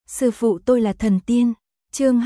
Sư phụ tôi là thần tiên. Chương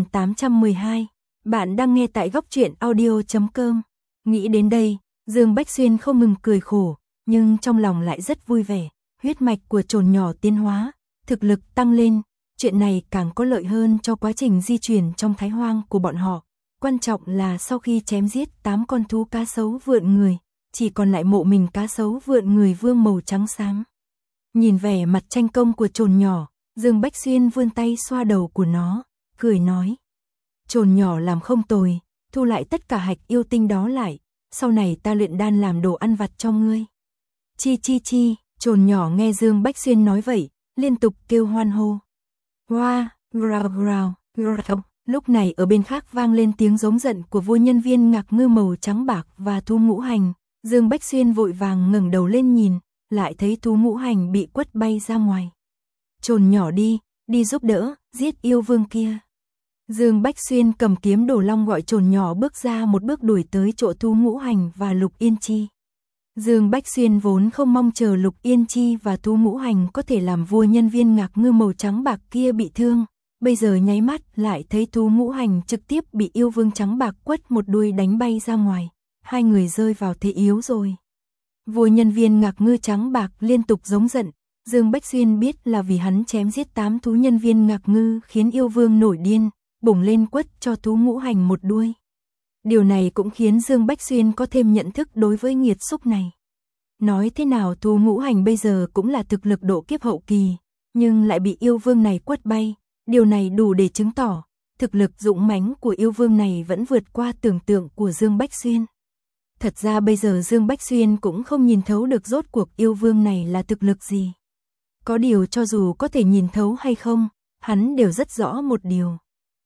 2812. Bạn đang nghe tại góc truyện audio.com. Nghĩ đến đây, Dương Bách Xuyên không ngừng cười khổ, nhưng trong lòng lại rất vui vẻ. Huyết mạch của trồn nhỏ tiến hóa, thực lực tăng lên, chuyện này càng có lợi hơn cho quá trình di chuyển trong Thái Hoang của bọn họ. Quan trọng là sau khi chém giết 8 con thú cá sấu vượn người, chỉ còn lại mộ mình cá sấu vượn người vương màu trắng sáng. Nhìn vẻ mặt tranh công của trồn nhỏ, Dương Bách Xuyên vươn tay xoa đầu của nó, cười nói. Trồn nhỏ làm không tồi, thu lại tất cả hạch yêu tinh đó lại, sau này ta luyện đan làm đồ ăn vặt cho ngươi. Chi chi chi, trồn nhỏ nghe Dương Bách Xuyên nói vậy, liên tục kêu hoan hô. Hoa, grào grào, grào. Lúc này ở bên khác vang lên tiếng giống giận của vua nhân viên ngạc ngư màu trắng bạc và thú ngũ hành. Dương Bách Xuyên vội vàng ngẩng đầu lên nhìn, lại thấy thú ngũ hành bị quất bay ra ngoài. Trồn nhỏ đi giúp đỡ, giết yêu vương kia. Dương Bách Xuyên cầm kiếm Đồ Long gọi trồn nhỏ bước ra một bước đuổi tới chỗ thú ngũ hành và Lục Yên Chi. Dương Bách Xuyên vốn không mong chờ Lục Yên Chi và thú ngũ hành có thể làm vua nhân viên ngạc ngư màu trắng bạc kia bị thương. Bây giờ nháy mắt lại thấy thú ngũ hành trực tiếp bị yêu vương trắng bạc quất một đuôi đánh bay ra ngoài. Hai người rơi vào thế yếu rồi. Vua nhân viên ngạc ngư trắng bạc liên tục giống giận. Dương Bách Xuyên biết là vì hắn chém giết 8 thú nhân viên ngạc ngư khiến yêu vương nổi điên, bùng lên quất cho thú ngũ hành một đuôi. Điều này cũng khiến Dương Bách Xuyên có thêm nhận thức đối với nghiệt xúc này. Nói thế nào thú ngũ hành bây giờ cũng là thực lực độ kiếp hậu kỳ, nhưng lại bị yêu vương này quất bay. Điều này đủ để chứng tỏ, thực lực dũng mãnh của yêu vương này vẫn vượt qua tưởng tượng của Dương Bách Xuyên. Thật ra bây giờ Dương Bách Xuyên cũng không nhìn thấu được rốt cuộc yêu vương này là thực lực gì. Có điều cho dù có thể nhìn thấu hay không, hắn đều rất rõ một điều.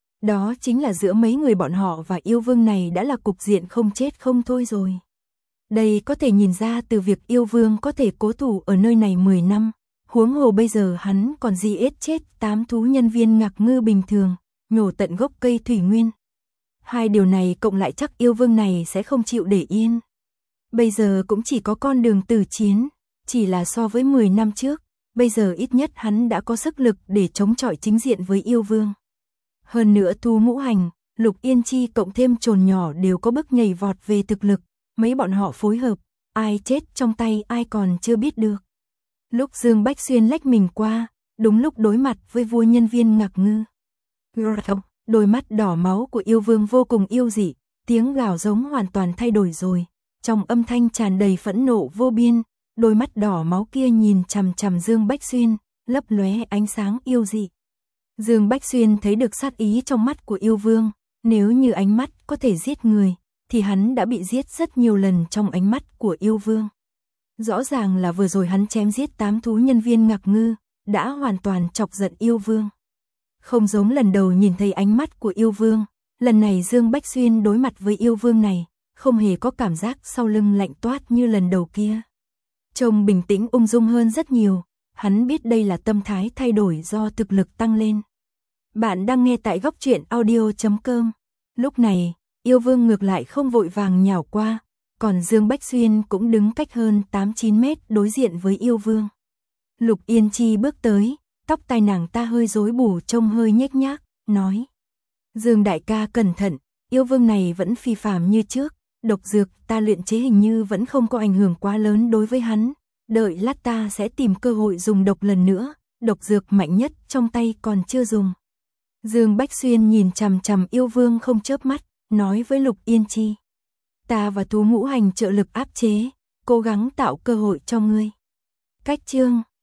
Đó chính là giữa mấy người bọn họ và yêu vương này đã là cục diện không chết không thôi rồi. Đây có thể nhìn ra từ việc yêu vương có thể cố thủ ở nơi này 10 năm. Huống hồ bây giờ hắn còn giết chết 8 thú nhân viên ngạc ngư bình thường, nhổ tận gốc cây thủy nguyên. Hai điều này cộng lại chắc yêu vương này sẽ không chịu để yên. Bây giờ cũng chỉ có con đường tử chiến, chỉ là so với 10 năm trước, bây giờ ít nhất hắn đã có sức lực để chống chọi chính diện với yêu vương. Hơn nữa thú ngũ hành, Lục Yên Chi cộng thêm trồn nhỏ đều có bước nhảy vọt về thực lực, mấy bọn họ phối hợp, ai chết trong tay ai còn chưa biết được. Lúc Dương Bách Xuyên lách mình qua, đúng lúc đối mặt với vua nhân viên ngạc ngư. Đôi mắt đỏ máu của yêu vương vô cùng yêu dị, tiếng gào giống hoàn toàn thay đổi rồi. Trong âm thanh tràn đầy phẫn nộ vô biên, đôi mắt đỏ máu kia nhìn chằm chằm Dương Bách Xuyên, lấp lóe ánh sáng yêu dị. Dương Bách Xuyên thấy được sát ý trong mắt của yêu vương, nếu như ánh mắt có thể giết người, thì hắn đã bị giết rất nhiều lần trong ánh mắt của yêu vương. Rõ ràng là vừa rồi hắn chém giết 8 thú nhân viên ngạc ngư, đã hoàn toàn chọc giận yêu vương. Không giống lần đầu nhìn thấy ánh mắt của yêu vương, lần này Dương Bách Xuyên đối mặt với yêu vương này, không hề có cảm giác sau lưng lạnh toát như lần đầu kia. Trông bình tĩnh ung dung hơn rất nhiều, hắn biết đây là tâm thái thay đổi do thực lực tăng lên. Bạn đang nghe tại góc truyện audio.com. Lúc này, yêu vương ngược lại không vội vàng nhào qua, còn Dương Bách Xuyên cũng đứng cách hơn 8-9 mét đối diện với yêu vương. Lục Yên Chi bước tới, tóc tai nàng ta hơi rối bù trông hơi nhếch nhác, nói. Dương đại ca cẩn thận, yêu vương này vẫn phi phàm như trước, độc dược ta luyện chế hình như vẫn không có ảnh hưởng quá lớn đối với hắn. Đợi lát ta sẽ tìm cơ hội dùng độc lần nữa, độc dược mạnh nhất trong tay còn chưa dùng. Dương Bách Xuyên nhìn chằm chằm yêu vương không chớp mắt, nói với Lục Yên Chi. Ta và thú ngũ hành trợ lực áp chế, cố gắng tạo cơ hội cho ngươi. Cách chương